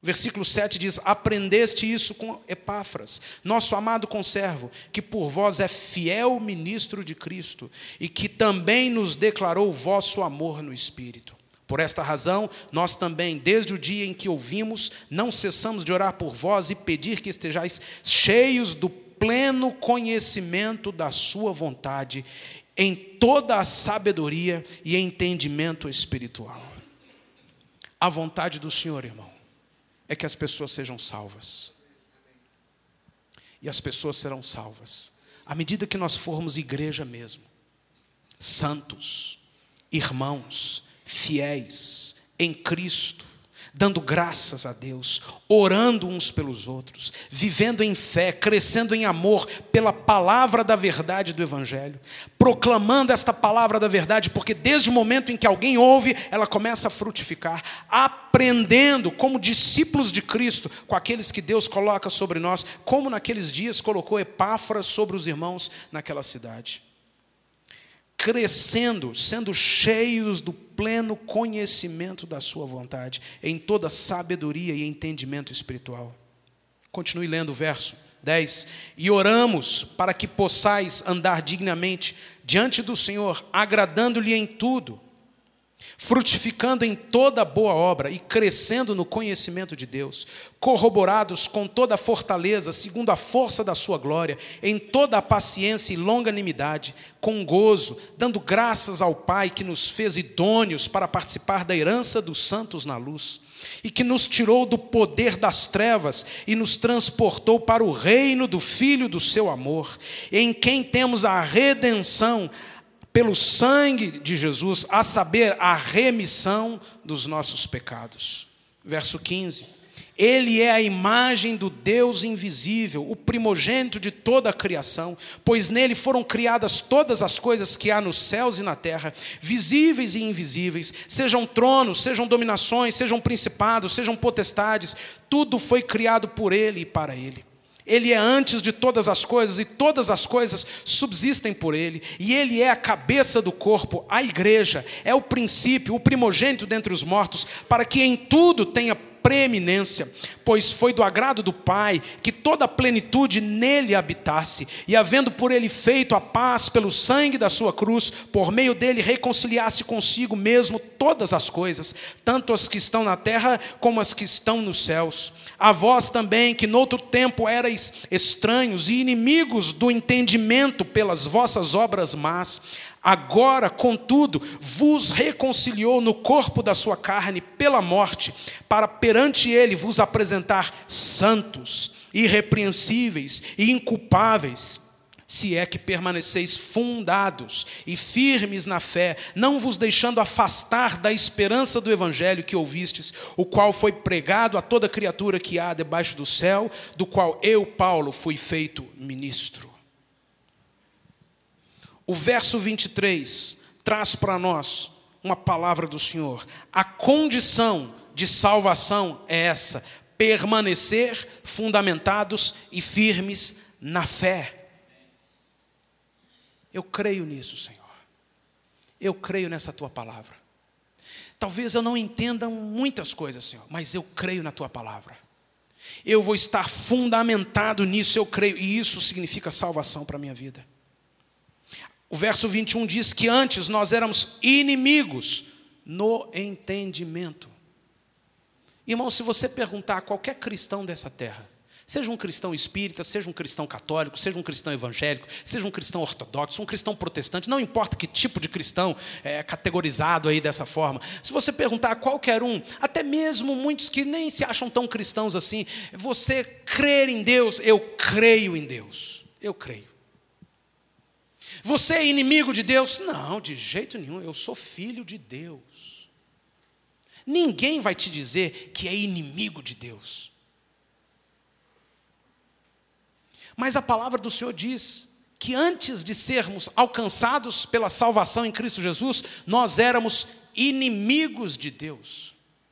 Versículo 7 diz: aprendeste isso com Epáfras, nosso amado conservo, que por vós é fiel ministro de Cristo, e que também nos declarou o vosso amor no Espírito. Por esta razão, nós também, desde o dia em que ouvimos, não cessamos de orar por vós e pedir que estejais cheios do pleno conhecimento da sua vontade, em toda a sabedoria e entendimento espiritual. A vontade do Senhor, irmão, é que as pessoas sejam salvas. E as pessoas serão salvas à medida que nós formos igreja mesmo, santos, irmãos, fiéis em Cristo, dando graças a Deus, orando uns pelos outros, vivendo em fé, crescendo em amor pela palavra da verdade do Evangelho, proclamando esta palavra da verdade, porque desde o momento em que alguém ouve, ela começa a frutificar, aprendendo como discípulos de Cristo, com aqueles que Deus coloca sobre nós, como naqueles dias colocou Epáfras sobre os irmãos naquela cidade. Crescendo, sendo cheios do pleno conhecimento da sua vontade, em toda sabedoria e entendimento espiritual. Continue lendo o verso 10. E oramos para que possais andar dignamente diante do Senhor, agradando-lhe em tudo, frutificando em toda boa obra e crescendo no conhecimento de Deus, corroborados com toda a fortaleza, segundo a força da sua glória, em toda a paciência e longanimidade, com gozo, dando graças ao Pai que nos fez idôneos para participar da herança dos santos na luz, e que nos tirou do poder das trevas e nos transportou para o reino do Filho do seu amor, em quem temos a redenção pelo sangue de Jesus, a saber, a remissão dos nossos pecados. Verso 15. Ele é a imagem do Deus invisível, o primogênito de toda a criação, pois nele foram criadas todas as coisas que há nos céus e na terra, visíveis e invisíveis, sejam tronos, sejam dominações, sejam principados, sejam potestades, tudo foi criado por ele e para ele. Ele é antes de todas as coisas, e todas as coisas subsistem por ele. E ele é a cabeça do corpo, a igreja. É o princípio, o primogênito dentre os mortos, para que em tudo tenha preeminência. Pois foi do agrado do Pai que toda a plenitude nele habitasse. E havendo por ele feito a paz pelo sangue da sua cruz, por meio dele reconciliasse consigo mesmo todas as coisas, tanto as que estão na terra como as que estão nos céus. A vós também, que noutro tempo erais estranhos e inimigos do entendimento pelas vossas obras más, agora, contudo, vos reconciliou no corpo da sua carne pela morte, para perante ele vos apresentar santos, irrepreensíveis e inculpáveis, se é que permaneceis fundados e firmes na fé, não vos deixando afastar da esperança do Evangelho que ouvistes, o qual foi pregado a toda criatura que há debaixo do céu, do qual eu, Paulo, fui feito ministro. O verso 23 traz para nós uma palavra do Senhor. A condição de salvação é essa: permanecer fundamentados e firmes na fé. Eu creio nisso, Senhor. Eu creio nessa tua palavra. Talvez eu não entenda muitas coisas, Senhor, mas eu creio na tua palavra. Eu vou estar fundamentado nisso, eu creio, e isso significa salvação para a minha vida. O verso 21 diz que antes nós éramos inimigos no entendimento. Irmão, se você perguntar a qualquer cristão dessa terra, seja um cristão espírita, seja um cristão católico, seja um cristão evangélico, seja um cristão ortodoxo, um cristão protestante, não importa que tipo de cristão é categorizado aí dessa forma. Se você perguntar a qualquer um, até mesmo muitos que nem se acham tão cristãos assim, você crer em Deus? Eu creio em Deus. Eu creio. Você é inimigo de Deus? Não, de jeito nenhum, eu sou filho de Deus. Ninguém vai te dizer que é inimigo de Deus. Mas a palavra do Senhor diz que antes de sermos alcançados pela salvação em Cristo Jesus, nós éramos inimigos de Deus.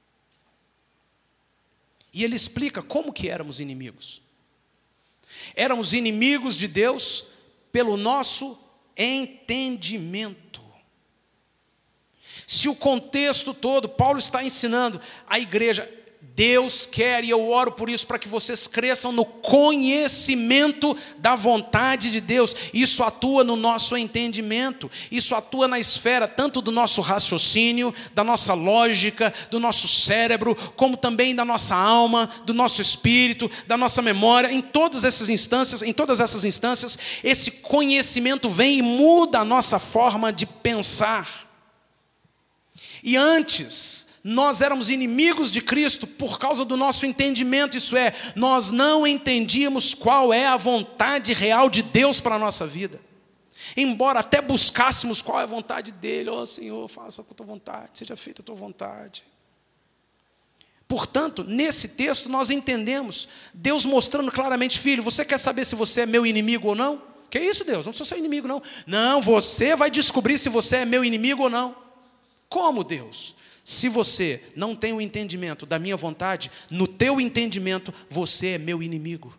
E ele explica como que éramos inimigos. Éramos inimigos de Deus pelo nosso entendimento. Se o contexto todo, Paulo está ensinando a igreja, Deus quer, e eu oro por isso, para que vocês cresçam no conhecimento da vontade de Deus. Isso atua no nosso entendimento, isso atua na esfera tanto do nosso raciocínio, da nossa lógica, do nosso cérebro, como também da nossa alma, do nosso espírito, da nossa memória. Em todas essas instâncias, esse conhecimento vem e muda a nossa forma de pensar. E antes, nós éramos inimigos de Cristo por causa do nosso entendimento, isso é, nós não entendíamos qual é a vontade real de Deus para a nossa vida. Embora até buscássemos qual é a vontade dEle, Senhor, faça a tua vontade, seja feita a tua vontade. Portanto, nesse texto nós entendemos Deus mostrando claramente: filho, você quer saber se você é meu inimigo ou não? Que isso, Deus? Não sou seu inimigo, não. Não, você vai descobrir se você é meu inimigo ou não. Como, Deus? Se você não tem o entendimento da minha vontade, no teu entendimento, você é meu inimigo.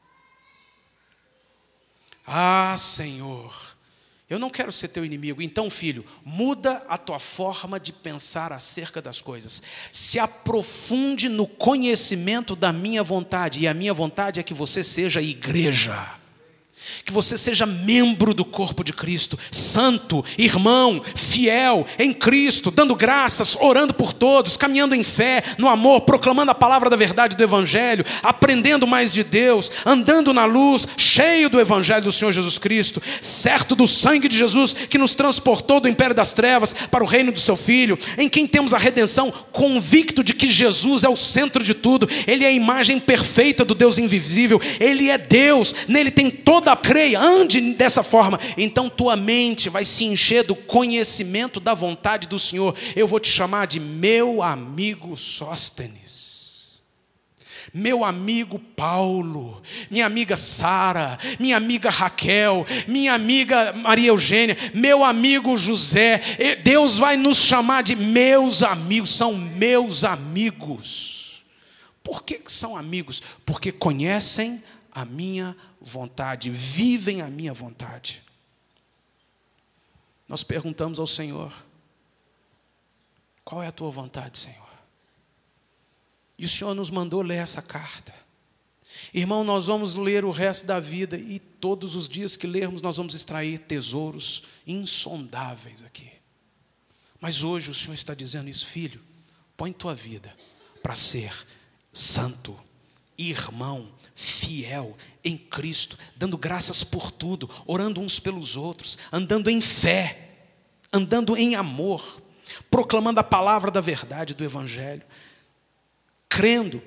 Ah, Senhor, eu não quero ser teu inimigo. Então, filho, muda a tua forma de pensar acerca das coisas. Se aprofunde no conhecimento da minha vontade. E a minha vontade é que você seja igreja. Que você seja membro do corpo de Cristo, santo, irmão, fiel em Cristo, dando graças, orando por todos, caminhando em fé, no amor, proclamando a palavra da verdade do Evangelho, aprendendo mais de Deus, andando na luz, cheio do Evangelho do Senhor Jesus Cristo, certo do sangue de Jesus que nos transportou do império das trevas para o reino do seu Filho, em quem temos a redenção, convicto de que Jesus é o centro de tudo, Ele é a imagem perfeita do Deus invisível, Ele é Deus, nele tem toda a creia, ande dessa forma, então tua mente vai se encher do conhecimento da vontade do Senhor. Eu vou te chamar de meu amigo Sóstenes, meu amigo Paulo, minha amiga Sara, minha amiga Raquel, minha amiga Maria Eugênia, meu amigo José. Deus vai nos chamar de meus amigos, são meus amigos. Por que são amigos? Porque conhecem a minha vontade, vivem a minha vontade. Nós perguntamos ao Senhor: qual é a tua vontade, Senhor? E o Senhor nos mandou ler essa carta. Irmão, nós vamos ler o resto da vida e todos os dias que lermos nós vamos extrair tesouros insondáveis aqui. Mas hoje o Senhor está dizendo isso: filho, põe tua vida para ser santo, irmão, fiel em Cristo, dando graças por tudo, orando uns pelos outros, andando em fé, andando em amor, proclamando a palavra da verdade do Evangelho, crendo,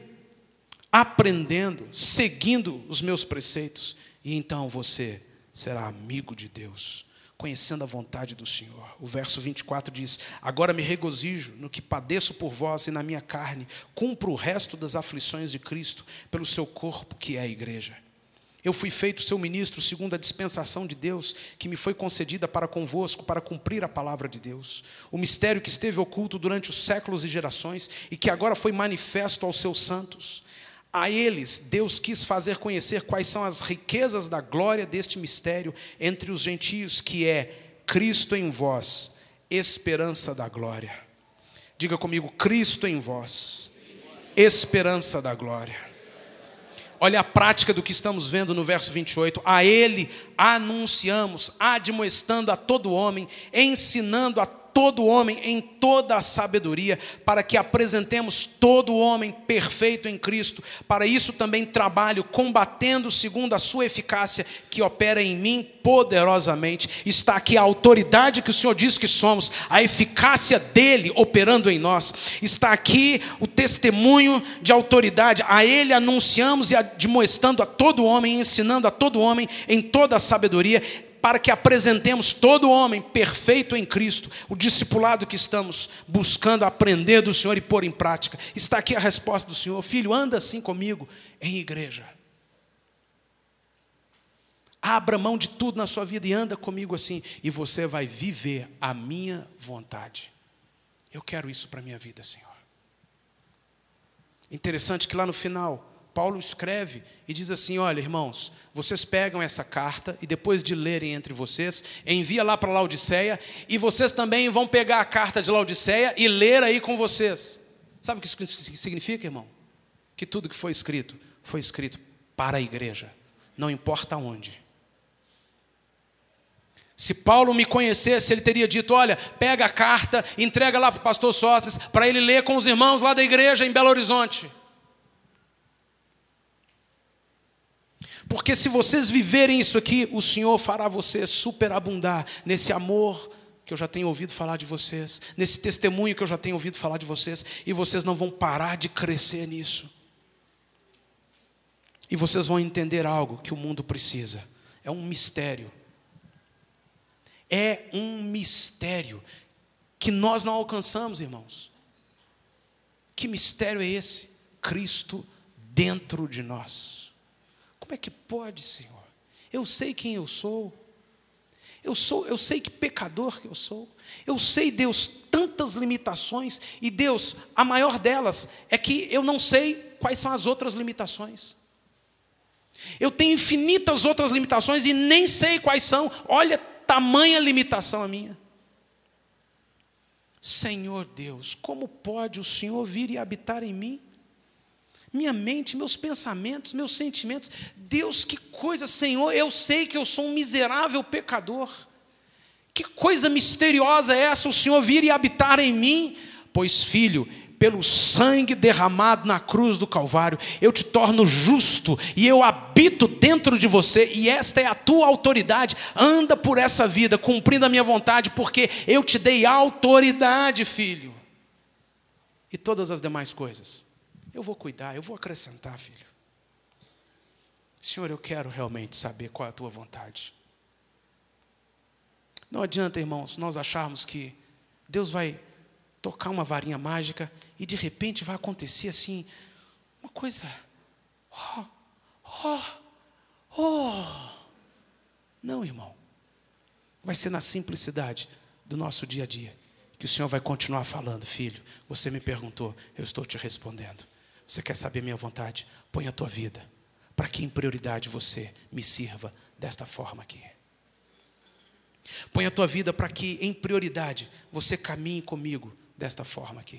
aprendendo, seguindo os meus preceitos, e então você será amigo de Deus, conhecendo a vontade do Senhor. O verso 24 diz: agora me regozijo no que padeço por vós e na minha carne, cumpro o resto das aflições de Cristo, pelo seu corpo que é a igreja. Eu fui feito seu ministro segundo a dispensação de Deus, que me foi concedida para convosco, para cumprir a palavra de Deus. O mistério que esteve oculto durante os séculos e gerações, e que agora foi manifesto aos seus santos. A eles, Deus quis fazer conhecer quais são as riquezas da glória deste mistério entre os gentios, que é Cristo em vós, esperança da glória. Diga comigo: Cristo em vós, esperança da glória. Olha a prática do que estamos vendo no verso 28. A Ele anunciamos, admoestando a todo homem, ensinando a todo homem em toda a sabedoria, para que apresentemos todo homem perfeito em Cristo. Para isso também trabalho, combatendo segundo a sua eficácia, que opera em mim poderosamente. Está aqui a autoridade que o Senhor diz que somos, a eficácia dele operando em nós. Está aqui o testemunho de autoridade. A ele anunciamos e admoestando a todo homem, ensinando a todo homem em toda a sabedoria, para que apresentemos todo homem perfeito em Cristo. O discipulado que estamos buscando aprender do Senhor e pôr em prática. Está aqui a resposta do Senhor: filho, anda assim comigo em igreja. Abra mão de tudo na sua vida e anda comigo assim, e você vai viver a minha vontade. Eu quero isso para a minha vida, Senhor. Interessante que lá no final Paulo escreve e diz assim: olha, irmãos, vocês pegam essa carta e depois de lerem entre vocês, envia lá para Laodiceia, e vocês também vão pegar a carta de Laodiceia e ler aí com vocês. Sabe o que isso significa, irmão? Que tudo que foi escrito para a igreja, não importa onde. Se Paulo me conhecesse, ele teria dito: olha, pega a carta, entrega lá para o pastor Sóstenes, para ele ler com os irmãos lá da igreja em Belo Horizonte. Porque se vocês viverem isso aqui, o Senhor fará vocês superabundar nesse amor que eu já tenho ouvido falar de vocês, nesse testemunho que eu já tenho ouvido falar de vocês, e vocês não vão parar de crescer nisso. E vocês vão entender algo que o mundo precisa. É um mistério. É um mistério que nós não alcançamos, irmãos. Que mistério é esse? Cristo dentro de nós. Como é que pode, Senhor? Eu sei quem eu sou. Eu sei que pecador que eu sou. Eu sei, Deus, tantas limitações. E Deus, a maior delas é que eu não sei quais são as outras limitações. Eu tenho infinitas outras limitações e nem sei quais são. Olha, tamanha limitação a minha. Senhor Deus, como pode o Senhor vir e habitar em mim? Minha mente, meus pensamentos, meus sentimentos. Deus, que coisa, Senhor, eu sei que eu sou um miserável pecador. Que coisa misteriosa é essa, o Senhor vir e habitar em mim? Pois, filho, pelo sangue derramado na cruz do Calvário, eu te torno justo e eu habito dentro de você, e esta é a tua autoridade. Anda por essa vida, cumprindo a minha vontade, porque eu te dei autoridade, filho. E todas as demais coisas eu vou cuidar, eu vou acrescentar, filho. Senhor, eu quero realmente saber qual é a tua vontade. Não adianta, irmãos, nós acharmos que Deus vai tocar uma varinha mágica e de repente vai acontecer assim, uma coisa, Não, irmão. Vai ser na simplicidade do nosso dia a dia que o Senhor vai continuar falando: filho, você me perguntou, eu estou te respondendo. Você quer saber minha vontade? Põe a tua vida, para que em prioridade você me sirva desta forma aqui. Põe a tua vida para que em prioridade você caminhe comigo desta forma aqui.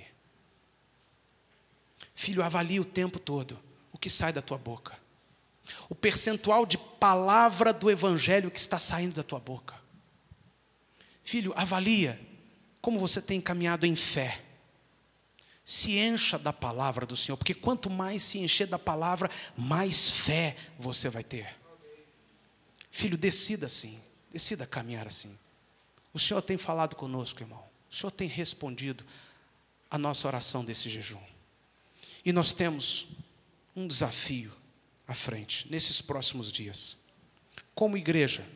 Filho, avalie o tempo todo o que sai da tua boca. O percentual de palavra do evangelho que está saindo da tua boca. Filho, avalia como você tem caminhado em fé. Se encha da palavra do Senhor, porque quanto mais se encher da palavra, mais fé você vai ter. Filho, decida assim, decida caminhar assim. O Senhor tem falado conosco, irmão. O Senhor tem respondido a nossa oração desse jejum. E nós temos um desafio à frente, nesses próximos dias. Como igreja,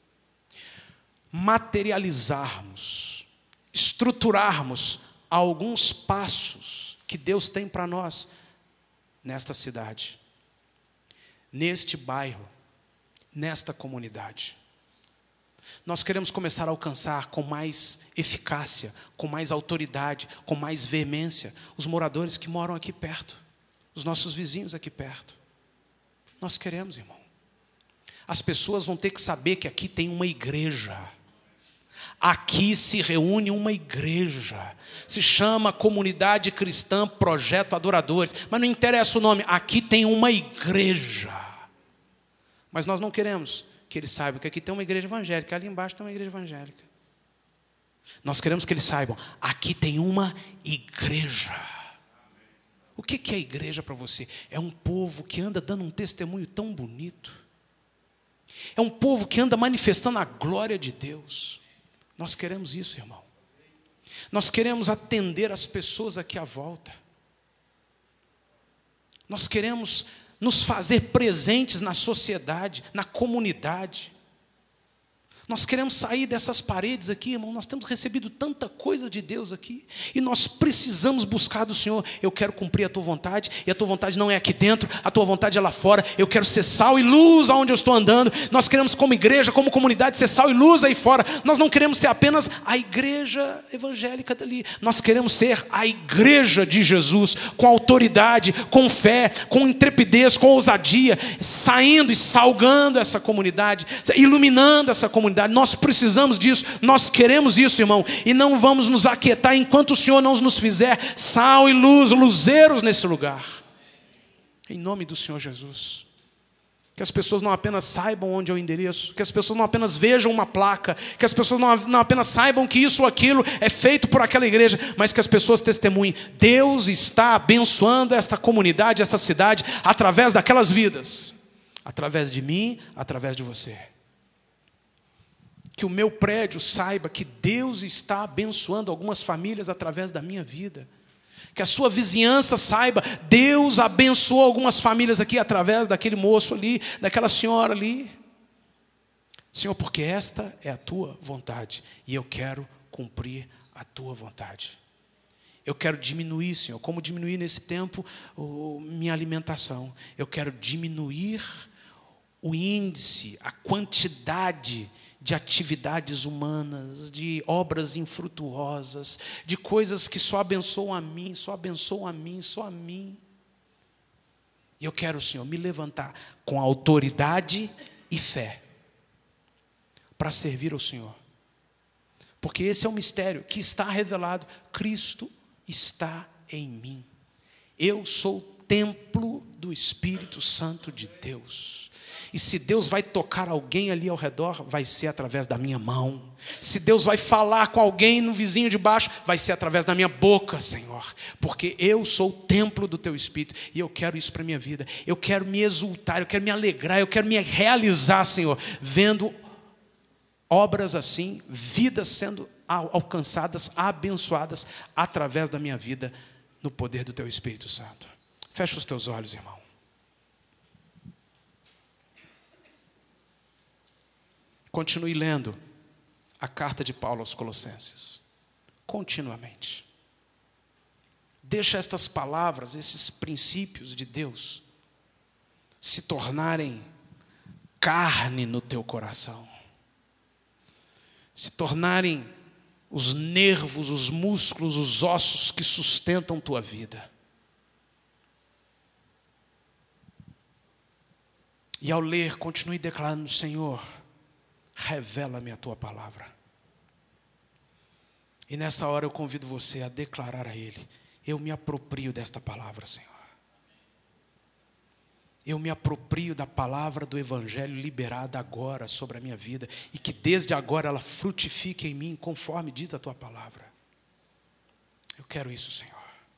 materializarmos, estruturarmos alguns passos que Deus tem para nós nesta cidade, neste bairro, nesta comunidade. Nós queremos começar a alcançar com mais eficácia, com mais autoridade, com mais veemência, os moradores que moram aqui perto, os nossos vizinhos aqui perto. Nós queremos, irmão. As pessoas vão ter que saber que aqui tem uma igreja. Aqui se reúne uma igreja, se chama Comunidade Cristã Projeto Adoradores, mas não interessa o nome, aqui tem uma igreja. Mas nós não queremos que eles saibam que aqui tem uma igreja evangélica, ali embaixo tem uma igreja evangélica. Nós queremos que eles saibam, aqui tem uma igreja. O que é igreja para você? É um povo que anda dando um testemunho tão bonito. É um povo que anda manifestando a glória de Deus. Nós queremos isso, irmão. Nós queremos atender as pessoas aqui à volta. Nós queremos nos fazer presentes na sociedade, na comunidade. Nós queremos sair dessas paredes aqui, irmão. Nós temos recebido tanta coisa de Deus aqui. E nós precisamos buscar do Senhor. Eu quero cumprir a tua vontade. E a tua vontade não é aqui dentro. A tua vontade é lá fora. Eu quero ser sal e luz aonde eu estou andando. Nós queremos, como igreja, como comunidade, ser sal e luz aí fora. Nós não queremos ser apenas a igreja evangélica dali. Nós queremos ser a igreja de Jesus. Com autoridade, com fé, com intrepidez, com ousadia. Saindo e salgando essa comunidade. Iluminando essa comunidade. comunidade. Nós precisamos disso, nós queremos isso, irmão. E não vamos nos aquietar enquanto o Senhor não nos fizer sal e luz, luzeiros nesse lugar. Em nome do Senhor Jesus. Que as pessoas não apenas saibam onde é o endereço, que as pessoas não apenas vejam uma placa, que as pessoas não apenas saibam que isso ou aquilo é feito por aquela igreja, mas que as pessoas testemunhem. Deus está abençoando esta comunidade, esta cidade, através daquelas vidas. Através de mim, através de você. Que o meu prédio saiba que Deus está abençoando algumas famílias através da minha vida. Que a sua vizinhança saiba, Deus abençoou algumas famílias aqui através daquele moço ali, daquela senhora ali. Senhor, porque esta é a tua vontade e eu quero cumprir a tua vontade. Eu quero diminuir, Senhor, como diminuir nesse tempo minha alimentação. Eu quero diminuir o índice, a quantidade de atividades humanas, de obras infrutuosas, de coisas que só abençoam a mim, só abençoam a mim, só a mim. E eu quero, Senhor, me levantar com autoridade e fé para servir ao Senhor. Porque esse é um mistério que está revelado. Cristo está em mim. Eu sou templo do Espírito Santo de Deus. E se Deus vai tocar alguém ali ao redor, vai ser através da minha mão. Se Deus vai falar com alguém no vizinho de baixo, vai ser através da minha boca, Senhor. Porque eu sou o templo do Teu Espírito. E eu quero isso para a minha vida. Eu quero me exultar, eu quero me alegrar, eu quero me realizar, Senhor, vendo obras assim, vidas sendo alcançadas, abençoadas, através da minha vida, no poder do Teu Espírito Santo. Fecha os teus olhos, irmão. Continue lendo a carta de Paulo aos Colossenses, continuamente. Deixa estas palavras, esses princípios de Deus, se tornarem carne no teu coração, se tornarem os nervos, os músculos, os ossos que sustentam tua vida. E ao ler, continue declarando: Senhor, revela-me a tua palavra. E nessa hora eu convido você a declarar a Ele: eu me aproprio desta palavra, Senhor. Eu me aproprio da palavra do Evangelho liberada agora sobre a minha vida, e que desde agora ela frutifique em mim, conforme diz a tua palavra. Eu quero isso, Senhor.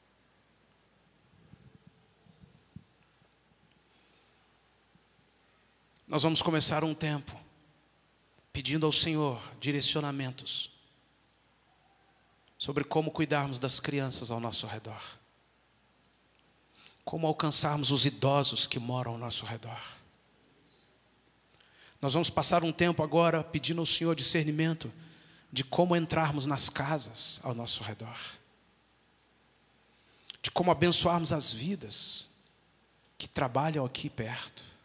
Nós vamos começar um tempo pedindo ao Senhor direcionamentos sobre como cuidarmos das crianças ao nosso redor, como alcançarmos os idosos que moram ao nosso redor. Nós vamos passar um tempo agora pedindo ao Senhor discernimento de como entrarmos nas casas ao nosso redor, de como abençoarmos as vidas que trabalham aqui perto.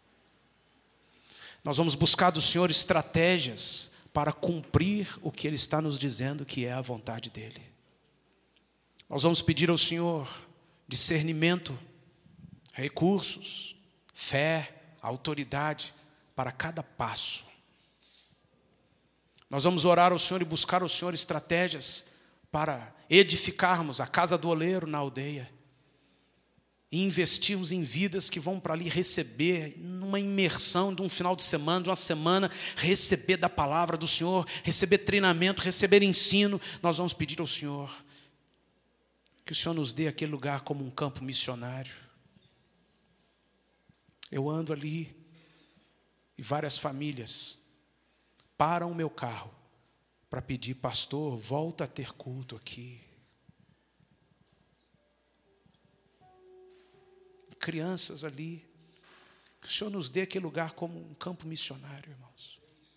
Nós vamos buscar do Senhor estratégias para cumprir o que Ele está nos dizendo que é a vontade dEle. Nós vamos pedir ao Senhor discernimento, recursos, fé, autoridade para cada passo. Nós vamos orar ao Senhor e buscar ao Senhor estratégias para edificarmos a casa do oleiro na aldeia. E investirmos em vidas que vão para ali receber, numa imersão de um final de semana, de uma semana, receber da palavra do Senhor, receber treinamento, receber ensino. Nós vamos pedir ao Senhor que o Senhor nos dê aquele lugar como um campo missionário. Eu ando ali e várias famílias param o meu carro para pedir: pastor, volta a ter culto aqui. Crianças ali, que o Senhor nos dê aquele lugar como um campo missionário, irmãos.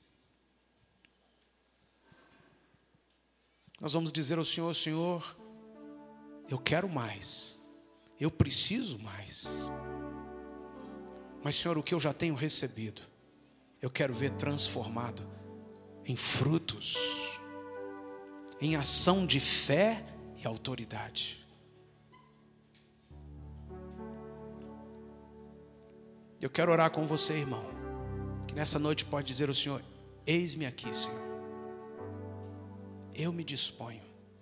Nós vamos dizer ao Senhor: Senhor, eu quero mais, eu preciso mais, mas Senhor, o que eu já tenho recebido, eu quero ver transformado em frutos, em ação de fé e autoridade. Eu quero orar com você, irmão, que nessa noite pode dizer ao Senhor: Eis-me aqui, Senhor. Eu me disponho.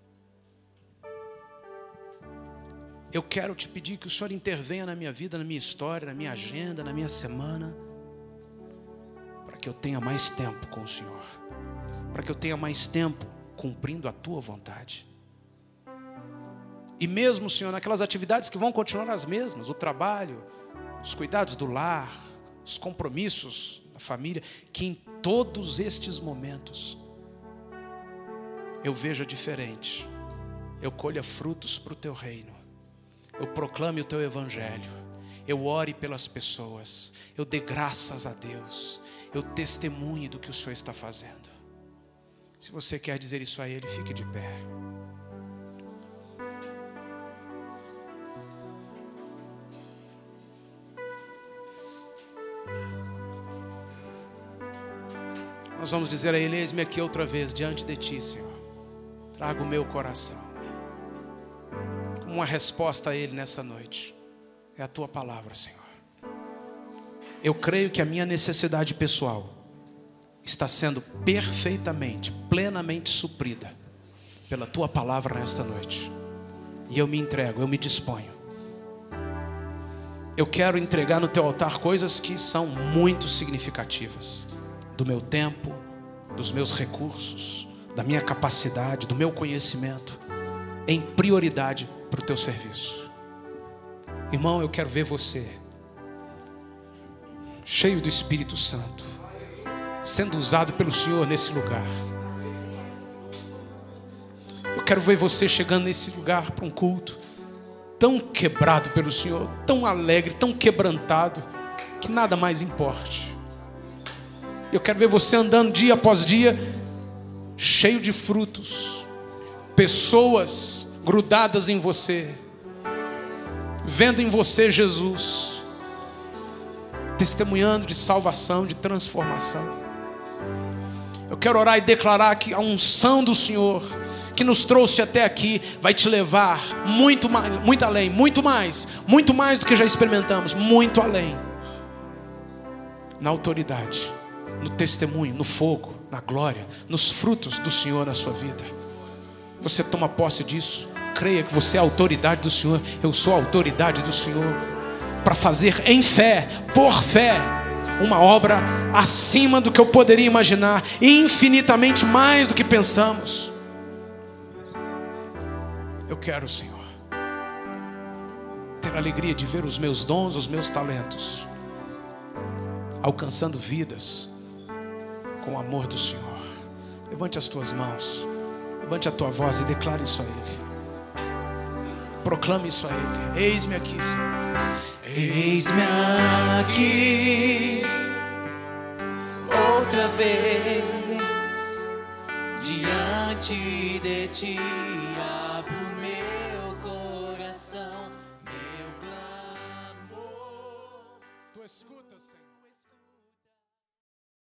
Eu quero te pedir que o Senhor intervenha na minha vida, na minha história, na minha agenda, na minha semana, para que eu tenha mais tempo com o Senhor, para que eu tenha mais tempo cumprindo a tua vontade. E mesmo, Senhor, naquelas atividades que vão continuar as mesmas, o trabalho, os cuidados do lar, os compromissos da família, que em todos estes momentos eu veja diferente, eu colha frutos para o teu reino, eu proclame o teu evangelho, eu ore pelas pessoas, eu dê graças a Deus, eu testemunhe do que o Senhor está fazendo. Se você quer dizer isso a Ele, fique de pé. Nós vamos dizer a Ele: eis-me aqui outra vez diante de Ti, Senhor. Traga o meu coração. Uma resposta a Ele nessa noite é a Tua palavra, Senhor. Eu creio que a minha necessidade pessoal está sendo perfeitamente, plenamente suprida pela Tua palavra nesta noite. E eu me entrego, eu me disponho. Eu quero entregar no Teu altar coisas que são muito significativas. Do meu tempo, dos meus recursos, da minha capacidade, do meu conhecimento, em prioridade para o Teu serviço. Irmão, eu quero ver você cheio do Espírito Santo, sendo usado pelo Senhor nesse lugar. Eu quero ver você chegando nesse lugar para um culto tão quebrado pelo Senhor, tão alegre, tão quebrantado, que nada mais importe. Eu quero ver você andando dia após dia, cheio de frutos, pessoas grudadas em você, vendo em você Jesus, testemunhando de salvação, de transformação. Eu quero orar e declarar que a unção do Senhor, que nos trouxe até aqui, vai te levar muito mais, muito além, muito mais do que já experimentamos, muito além, na autoridade, no testemunho, no fogo, na glória, nos frutos do Senhor na sua vida. Você toma posse disso. Creia que você é a autoridade do Senhor. Eu sou a autoridade do Senhor, para fazer em fé, por fé, uma obra acima do que eu poderia imaginar, e infinitamente mais do que pensamos. Eu quero, Senhor, ter a alegria de ver os meus dons, os meus talentos alcançando vidas com o amor do Senhor. Levante as tuas mãos, levante a tua voz e declare isso a Ele. Proclame isso a Ele. Eis-me aqui, Senhor. Eis-me aqui outra vez diante de Ti. Abro meu coração, meu clamor. Tu escutas, Senhor.